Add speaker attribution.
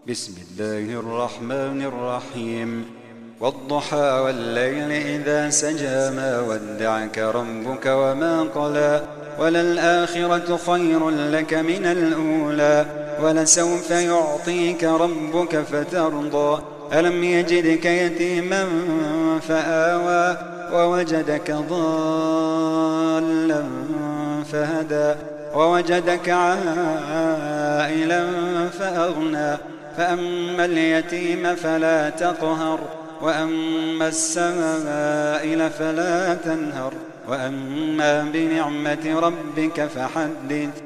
Speaker 1: بسم الله الرحمن الرحيم والضحى والليل إذا سجى ما ودعك ربك وما قلى وللآخرة خير لك من الأولى ولسوف يعطيك ربك فترضى ألم يجدك يتيما فآوى ووجدك ضالا فهدى ووجدك عائلا فأغنى فأما اليتيم فلا تقهر وأما السائل فلا تنهر وأما بنعمة ربك فحدث